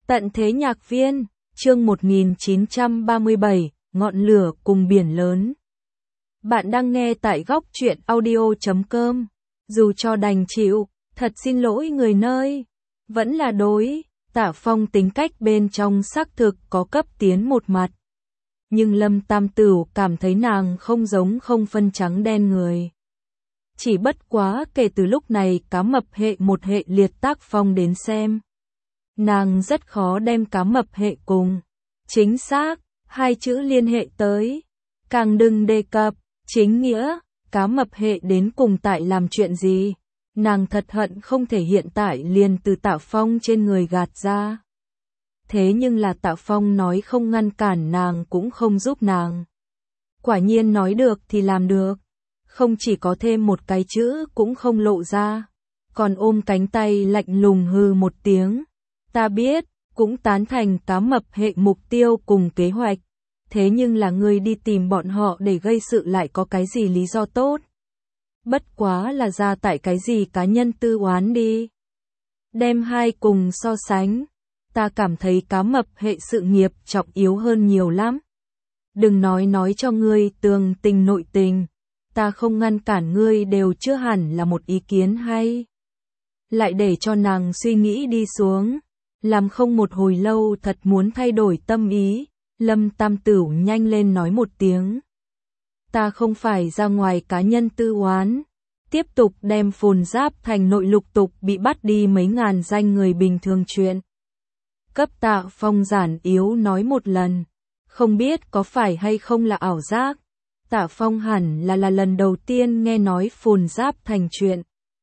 Tận thế nhạc viên, chương 1937, ngọn lửa cùng biển lớn. Bạn đang nghe tại góc truyện audio.com. Dù cho đành chịu, thật xin lỗi người nơi. Vẫn là đối, Tạ Phong tính cách bên trong xác thực có cấp tiến một mặt. Nhưng Lâm Tam Tửu cảm thấy nàng không giống không phân trắng đen người. Chỉ bất quá kể từ lúc này cá mập hệ một hệ liệt tác phong đến xem. Nàng rất khó đem cá mập hệ cùng. Chính xác, hai chữ liên hệ tới. Càng đừng đề cập, chính nghĩa, cá mập hệ đến cùng tại làm chuyện gì. Nàng thật hận không thể hiện tại liền từ Tạ Phong trên người gạt ra. Thế nhưng là Tạ Phong nói không ngăn cản nàng cũng không giúp nàng. Quả nhiên nói được thì làm được. Không chỉ có thêm một cái chữ cũng không lộ ra. Còn ôm cánh tay lạnh lùng hừ một tiếng. Ta biết, cũng tán thành cá mập hệ mục tiêu cùng kế hoạch. Thế nhưng là ngươi đi tìm bọn họ để gây sự lại có cái gì lý do tốt? Bất quá là ra tại cái gì cá nhân tư oán đi. Đem hai cùng so sánh. Ta cảm thấy cá mập hệ sự nghiệp trọng yếu hơn nhiều lắm. Đừng nói cho ngươi tường tình nội tình. Ta không ngăn cản ngươi đều chưa hẳn là một ý kiến hay. Lại để cho nàng suy nghĩ đi xuống. Làm không một hồi lâu thật muốn thay đổi tâm ý, Lâm Tam Tửu nhanh lên nói một tiếng. Ta không phải ra ngoài cá nhân tư oán, tiếp tục đem Phồn Giáp Thành nội lục tục bị bắt đi mấy ngàn danh người bình thường chuyện. Cấp Tạ Phong giản yếu nói một lần, không biết có phải hay không là ảo giác. Tạ Phong hẳn là lần đầu tiên nghe nói Phồn Giáp Thành chuyện.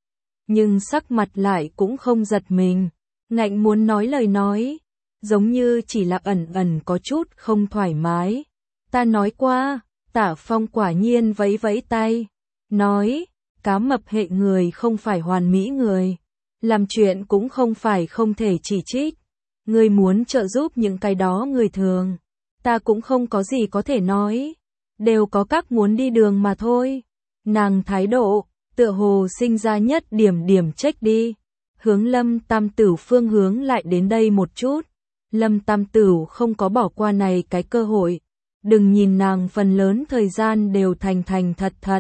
Nhưng sắc mặt lại cũng không giật mình. Ngạnh muốn nói lời nói, giống như chỉ là ẩn có chút không thoải mái. Ta nói qua, Tạ Phong quả nhiên vẫy vẫy tay, nói, cá mập hệ người không phải hoàn mỹ người, làm chuyện cũng không phải không thể chỉ trích. Người muốn trợ giúp những cái đó người thường, ta cũng không có gì có thể nói, đều có các muốn đi đường mà thôi. Nàng thái độ, tựa hồ sinh ra nhất điểm trách đi. Hướng Lâm Tam Tửu phương hướng lại đến đây một chút. Lâm Tam Tửu không có bỏ qua này cái cơ hội. Đừng nhìn nàng phần lớn thời gian đều thành thật.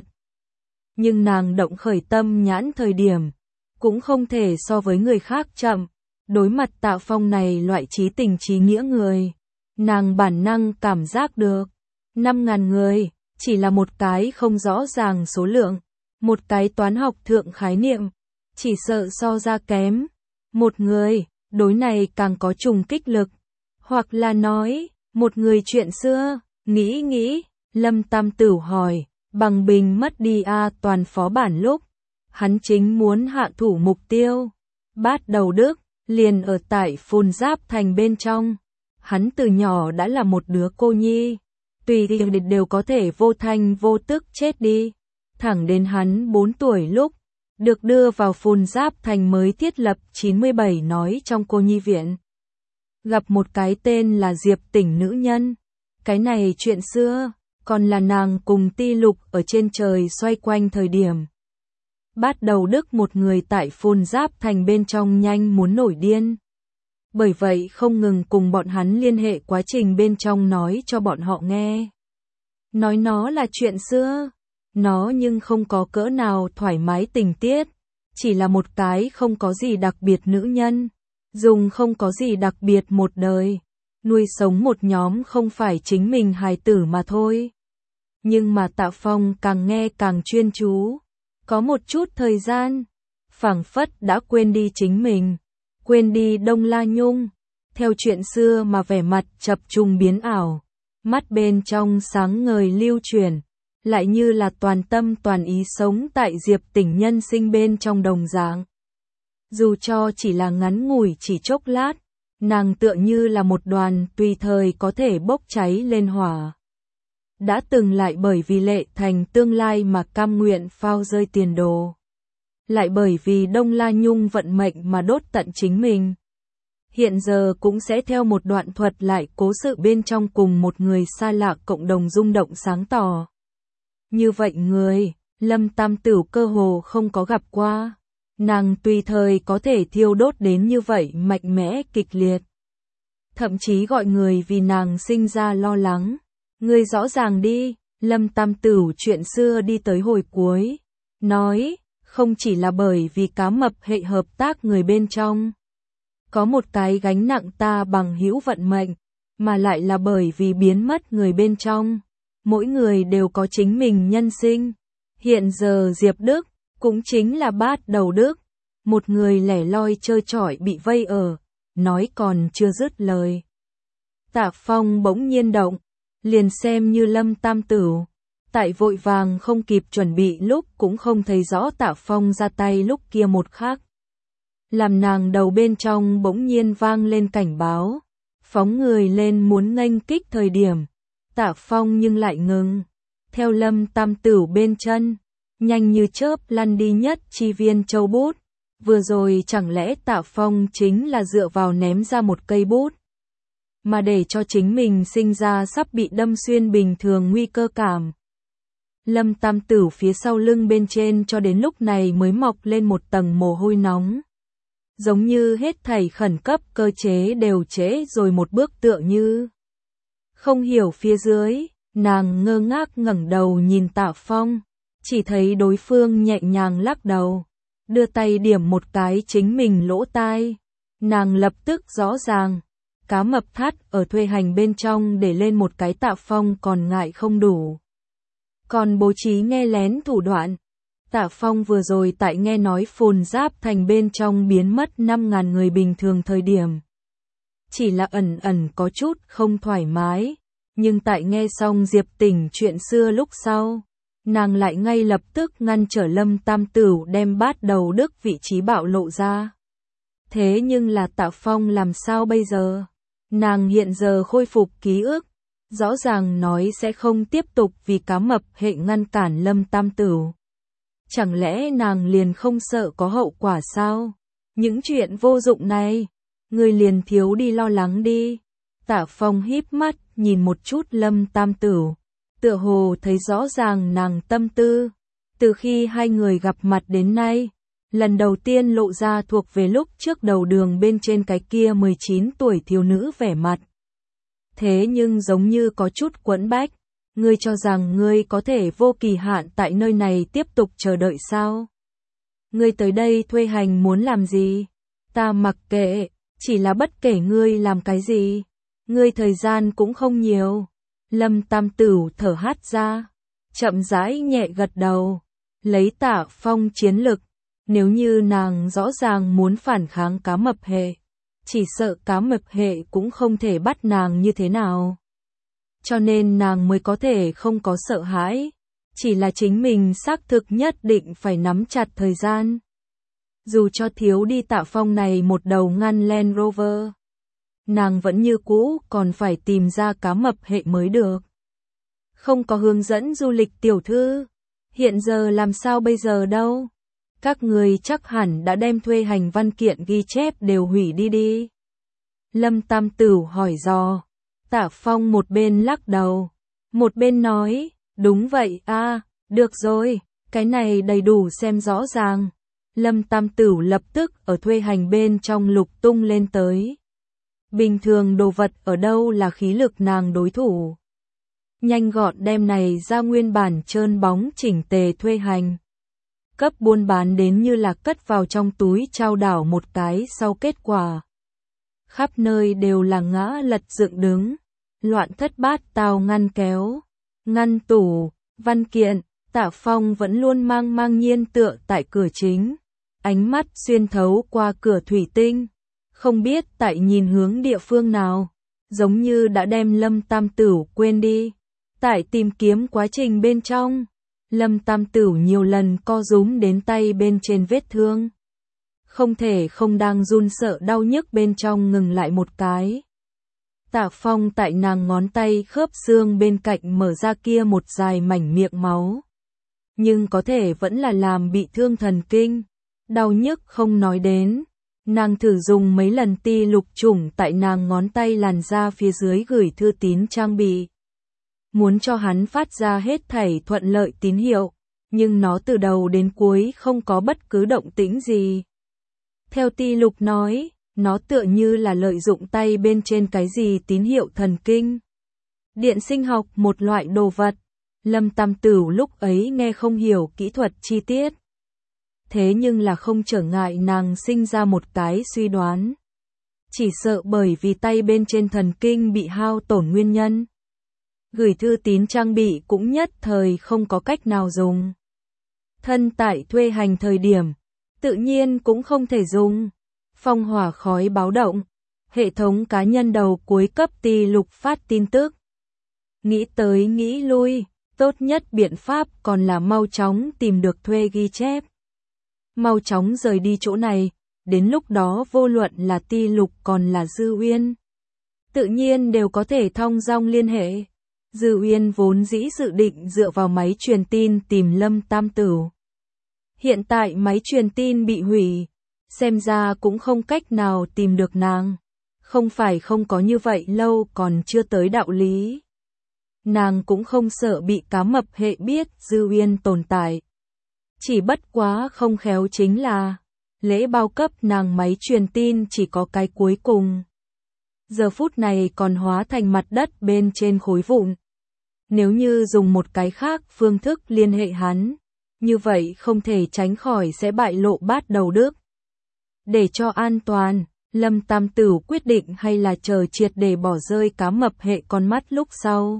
Nhưng nàng động khởi tâm nhãn thời điểm. Cũng không thể so với người khác chậm. Đối mặt Tạ Phong này loại trí tình trí nghĩa người. Nàng bản năng cảm giác được. 5.000 người, chỉ là một cái không rõ ràng số lượng. Một cái toán học thượng khái niệm. Chỉ sợ so ra kém. Một người, đối này càng có trùng kích lực. Hoặc là nói, một người chuyện xưa, nghĩ, Lâm Tam Tửu hỏi, bằng bình mất đi toàn phó bản lúc. Hắn chính muốn hạ thủ mục tiêu. Bát Đầu Đức, liền ở tại Phồn Giáp Thành bên trong. Hắn từ nhỏ đã là một đứa cô nhi. Tùy tiện đều có thể vô thanh vô tức chết đi. Thẳng đến hắn 4 tuổi lúc. Được đưa vào Phồn Giáp Thành mới thiết lập 97 nói trong cô nhi viện. Gặp một cái tên là Diệp Tỉnh nữ nhân. Cái này chuyện xưa, còn là nàng cùng Ti Lục ở trên trời xoay quanh thời điểm. Bát Đầu Đức một người tại Phồn Giáp Thành bên trong nhanh muốn nổi điên. Bởi vậy không ngừng cùng bọn hắn liên hệ quá trình bên trong nói cho bọn họ nghe. Nói nó là chuyện xưa. Nó nhưng không có cỡ nào thoải mái tình tiết, chỉ là một cái không có gì đặc biệt nữ nhân, dùng không có gì đặc biệt một đời, nuôi sống một nhóm không phải chính mình hài tử mà thôi. Nhưng mà Tạ Phong càng nghe càng chuyên chú, có một chút thời gian, phảng phất đã quên đi chính mình, quên đi Đông La Nhung, theo chuyện xưa mà vẻ mặt chập trùng biến ảo, mắt bên trong sáng ngời lưu chuyển. Lại như là toàn tâm toàn ý sống tại Diệp Tỉnh nhân sinh bên trong đồng dạng. Dù cho chỉ là ngắn ngủi chỉ chốc lát, nàng tựa như là một đoàn tùy thời có thể bốc cháy lên hỏa. Đã từng lại bởi vì Lệ Thành tương lai mà cam nguyện phao rơi tiền đồ. Lại bởi vì Đông La Nhung vận mệnh mà đốt tận chính mình. Hiện giờ cũng sẽ theo một đoạn thuật lại cố sự bên trong cùng một người xa lạ cộng đồng rung động sáng tỏ. Như vậy người, Lâm Tam Tửu cơ hồ không có gặp qua. Nàng tùy thời có thể thiêu đốt đến như vậy mạnh mẽ kịch liệt. thậm chí gọi người vì nàng sinh ra lo lắng. Ngươi rõ ràng đi, Lâm Tam Tửu chuyện xưa đi tới hồi cuối, nói, không chỉ là bởi vì cá mập hệ hợp tác người bên trong. Có một cái gánh nặng ta bằng hữu vận mệnh, mà lại là bởi vì biến mất người bên trong. Mỗi người đều có chính mình nhân sinh. Hiện giờ Diệp Đức, cũng chính là Bát Đầu Đức, một người lẻ loi trơ trọi bị vây ở, nói còn chưa dứt lời. Tạ Phong bỗng nhiên động, liền xem như Lâm Tam Tửu. Tại vội vàng không kịp chuẩn bị lúc cũng không thấy rõ Tạ Phong ra tay lúc kia một khắc. Làm nàng đầu bên trong bỗng nhiên vang lên cảnh báo, phóng người lên muốn nghênh kích thời điểm. Tạ Phong nhưng lại ngừng, theo Lâm Tam Tửu bên chân, nhanh như chớp lăn đi nhất chi viên châu bút. Vừa rồi chẳng lẽ Tạ Phong chính là dựa vào ném ra một cây bút, mà để cho chính mình sinh ra sắp bị đâm xuyên bình thường nguy cơ cảm. Lâm Tam Tửu phía sau lưng bên trên cho đến lúc này mới mọc lên một tầng mồ hôi nóng. Giống như hết thảy khẩn cấp cơ chế đều trễ rồi một bước tựa như. Không hiểu phía dưới, nàng ngơ ngác ngẩng đầu nhìn Tạ Phong, chỉ thấy đối phương nhẹ nhàng lắc đầu, đưa tay điểm một cái chính mình lỗ tai. Nàng lập tức rõ ràng, cá mập thắt ở thuê hành bên trong để lên một cái Tạ Phong còn ngại không đủ. Còn bố trí nghe lén thủ đoạn. Tạ Phong vừa rồi tại nghe nói Phồn Giáp Thành bên trong biến mất 5.000 người bình thường thời điểm. Chỉ là ẩn ẩn có chút không thoải mái, nhưng tại nghe xong Diệp Tỉnh chuyện xưa lúc sau, nàng lại ngay lập tức ngăn trở Lâm Tam Tửu đem Bát Đầu Đức vị trí bạo lộ ra. Thế nhưng là Tạ Phong làm sao bây giờ? Nàng hiện giờ khôi phục ký ức, rõ ràng nói sẽ không tiếp tục vì cá mập hệ ngăn cản Lâm Tam Tửu. Chẳng lẽ nàng liền không sợ có hậu quả sao? Những chuyện vô dụng này, người liền thiếu đi lo lắng đi. Tạ Phong híp mắt, nhìn một chút Lâm Tam Tửu, tựa hồ thấy rõ ràng nàng tâm tư. Từ khi hai người gặp mặt đến nay, lần đầu tiên lộ ra thuộc về lúc trước đầu đường bên trên cái kia 19 tuổi thiếu nữ vẻ mặt. Thế nhưng giống như có chút quẫn bách. Ngươi cho rằng ngươi có thể vô kỳ hạn tại nơi này tiếp tục chờ đợi sao? Ngươi tới đây thuê hành muốn làm gì? Ta mặc kệ, chỉ là bất kể ngươi làm cái gì. Ngươi thời gian cũng không nhiều. Lâm Tam Tửu thở hắt ra, chậm rãi nhẹ gật đầu, lấy Tạ Phong chiến lực. Nếu như nàng rõ ràng muốn phản kháng cá mập hệ, chỉ sợ cá mập hệ cũng không thể bắt nàng như thế nào. Cho nên nàng mới có thể không có sợ hãi, chỉ là chính mình xác thực nhất định phải nắm chặt thời gian. Dù cho thiếu đi Tạ Phong này một đầu ngăn Land Rover, nàng vẫn như cũ còn phải tìm ra cá mập hệ mới được. Không có hướng dẫn du lịch tiểu thư, hiện giờ làm sao bây giờ đâu? Các người chắc hẳn đã đem thuê hành văn kiện ghi chép đều hủy đi. Lâm Tam Tửu hỏi dò. Tạ Phong một bên lắc đầu, một bên nói, đúng vậy được rồi, cái này đầy đủ xem rõ ràng. Lâm Tam Tửu lập tức ở thuê hành bên trong lục tung lên tới. Bình thường đồ vật ở đâu là khí lực nàng đối thủ. Nhanh gọn đem này ra nguyên bản trơn bóng chỉnh tề thuê hành. Cấp buôn bán đến như là cất vào trong túi trao đảo một cái sau kết quả. Khắp nơi đều là ngã lật dựng đứng, loạn thất bát tao ngăn kéo, ngăn tủ, văn kiện. Tạ Phong vẫn luôn mang nhiên tựa tại cửa chính, ánh mắt xuyên thấu qua cửa thủy tinh, không biết tại nhìn hướng địa phương nào, giống như đã đem Lâm Tam Tửu quên đi. Tại tìm kiếm quá trình bên trong, Lâm Tam Tửu nhiều lần co rúm đến tay bên trên vết thương. Không thể không đang run sợ đau nhức bên trong ngừng lại một cái. Tạ Phong tại nàng ngón tay khớp xương bên cạnh mở ra kia một dài mảnh miệng máu. Nhưng có thể vẫn là làm bị thương thần kinh. Đau nhức không nói đến. Nàng thử dùng mấy lần ti lục trùng tại nàng ngón tay làn da phía dưới gửi thư tín trang bị. Muốn cho hắn phát ra hết thảy thuận lợi tín hiệu. Nhưng nó từ đầu đến cuối không có bất cứ động tĩnh gì. Theo ti lục nói, nó tựa như là lợi dụng tay bên trên cái gì tín hiệu thần kinh. Điện sinh học, một loại đồ vật. Lâm Tam Tửu lúc ấy nghe không hiểu kỹ thuật chi tiết. Thế nhưng là không trở ngại nàng sinh ra một cái suy đoán. Chỉ sợ bởi vì tay bên trên thần kinh bị hao tổn nguyên nhân. Gửi thư tín trang bị cũng nhất thời không có cách nào dùng. Thân tại thuê hành thời điểm, tự nhiên cũng không thể dùng. Phong hỏa khói báo động, hệ thống cá nhân đầu cuối cấp ti lục phát tin tức. Nghĩ tới nghĩ lui, tốt nhất biện pháp còn là mau chóng tìm được thuê ghi chép. Mau chóng rời đi chỗ này, đến lúc đó vô luận là ti lục còn là Dư Uyên. Tự nhiên đều có thể thong dong liên hệ. Dư Uyên vốn dĩ dự định dựa vào máy truyền tin tìm Lâm Tam Tửu. Hiện tại máy truyền tin bị hủy, xem ra cũng không cách nào tìm được nàng. Không phải không có như vậy lâu còn chưa tới đạo lý. Nàng cũng không sợ bị cá mập hệ biết Dư Uyên tồn tại. Chỉ bất quá không khéo chính là lễ bao cấp nàng máy truyền tin chỉ có cái cuối cùng. Giờ phút này còn hóa thành mặt đất bên trên khối vụn. Nếu như dùng một cái khác phương thức liên hệ hắn, như vậy không thể tránh khỏi sẽ bại lộ bát đầu đức. Để cho an toàn, Lâm Tam Tửu quyết định hay là chờ triệt để bỏ rơi cá mập hệ con mắt lúc sau.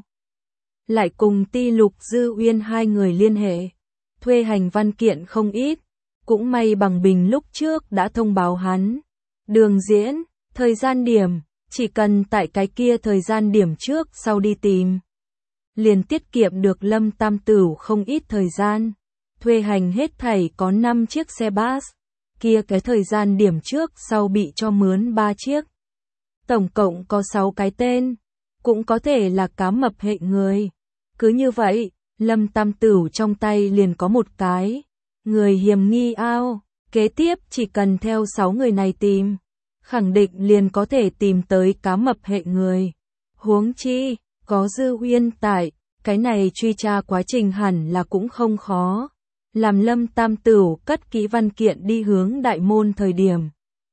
Lại cùng ti lục Dư Uyên hai người liên hệ. Thuê hành văn kiện không ít, cũng may bằng bình lúc trước đã thông báo hắn. Đường diễn, thời gian điểm, chỉ cần tại cái kia thời gian điểm trước sau đi tìm. Liền tiết kiệm được Lâm Tam Tửu không ít thời gian. Thuê hành hết thảy có 5 chiếc xe bus, kia cái thời gian điểm trước sau bị cho mướn 3 chiếc. Tổng cộng có 6 cái tên, cũng có thể là cá mập hệ người. Cứ như vậy, Lâm Tam Tửu trong tay liền có một cái. Người hiểm nghi ao, kế tiếp chỉ cần theo 6 người này tìm. Khẳng định liền có thể tìm tới cá mập hệ người. Huống chi, có Dư Uyên tại, cái này truy tra quá trình hẳn là cũng không khó. Làm Lâm Tam Tửu cất kỹ văn kiện đi hướng đại môn thời điểm.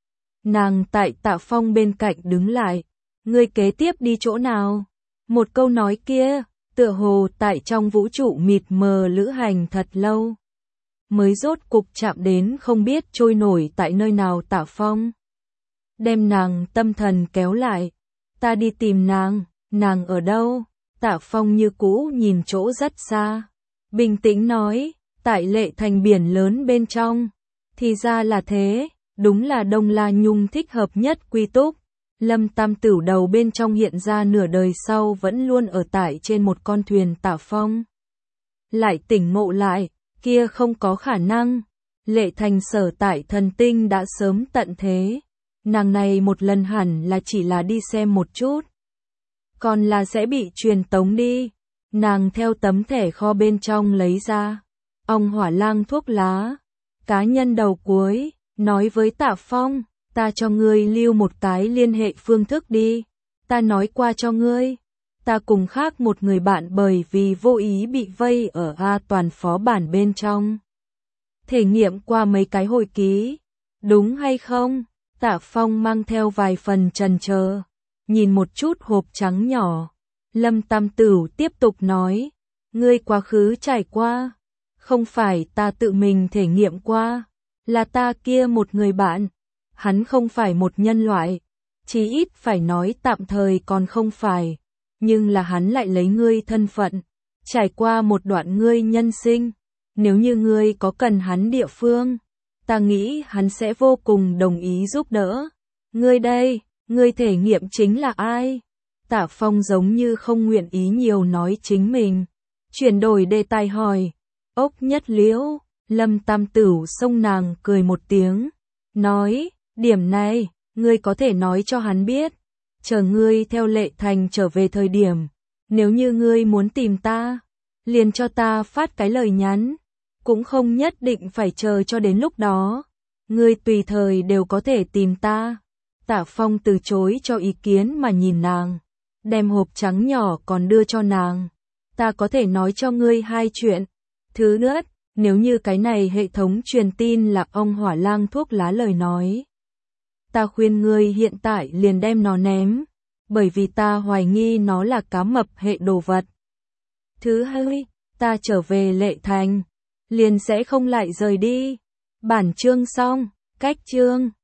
Nàng tại Tạ Phong bên cạnh đứng lại. Ngươi kế tiếp đi chỗ nào? Một câu nói kia, tựa hồ tại trong vũ trụ mịt mờ lữ hành thật lâu. Mới rốt cục chạm đến không biết trôi nổi tại nơi nào Tạ Phong. Đem nàng tâm thần kéo lại. Ta đi tìm nàng ở đâu? Tạ Phong như cũ nhìn chỗ rất xa. Bình tĩnh nói, tại Lệ Thành biển lớn bên trong. Thì ra là thế, đúng là Đông La Nhung thích hợp nhất quy túc. Lâm Tam Tửu đầu bên trong hiện ra nửa đời sau vẫn luôn ở tại trên một con thuyền Tạ Phong. Lại tỉnh ngộ lại, kia không có khả năng. Lệ Thành sở tại thần tinh đã sớm tận thế. Nàng này một lần hẳn là chỉ là đi xem một chút. Còn là sẽ bị truyền tống đi. Nàng theo tấm thẻ kho bên trong lấy ra. Ong hỏa lang thuốc lá. Cá nhân đầu cuối, nói với Tạ Phong, ta cho ngươi lưu một cái liên hệ phương thức đi. Ta nói qua cho ngươi. Ta cùng khác một người bạn bởi vì vô ý bị vây ở A toàn phó bản bên trong. Thể nghiệm qua mấy cái hồi ký. Đúng hay không? Tạ Phong mang theo vài phần chần chờ. Nhìn một chút hộp trắng nhỏ. Lâm Tam Tửu tiếp tục nói. Ngươi quá khứ trải qua. Không phải ta tự mình thể nghiệm qua. Là ta kia một người bạn. Hắn không phải một nhân loại. Chí ít phải nói tạm thời còn không phải. Nhưng là hắn lại lấy ngươi thân phận. Trải qua một đoạn ngươi nhân sinh. Nếu như ngươi có cần hắn địa phương. Ta nghĩ hắn sẽ vô cùng đồng ý giúp đỡ. Ngươi đây, ngươi thể nghiệm chính là ai? Tạ Phong giống như không nguyện ý nhiều nói chính mình. Chuyển đổi đề tài hỏi. Ốc Nhất Liễu, Lâm Tam Tửu xông nàng cười một tiếng. Nói, điểm này, ngươi có thể nói cho hắn biết. Chờ ngươi theo Lệ Thành trở về thời điểm. Nếu như ngươi muốn tìm ta, liền cho ta phát cái lời nhắn. Cũng không nhất định phải chờ cho đến lúc đó. Ngươi tùy thời đều có thể tìm ta. Tạ Phong từ chối cho ý kiến mà nhìn nàng. Đem hộp trắng nhỏ còn đưa cho nàng. Ta có thể nói cho ngươi hai chuyện. Thứ nhất, nếu như cái này hệ thống truyền tin là ong hỏa lang thuốc lá lời nói. ta khuyên ngươi hiện tại liền đem nó ném, bởi vì ta hoài nghi nó là cá mập hệ đồ vật. Thứ hai, ta trở về Lệ Thành, liền sẽ không lại rời đi. Bản chương xong, cách chương.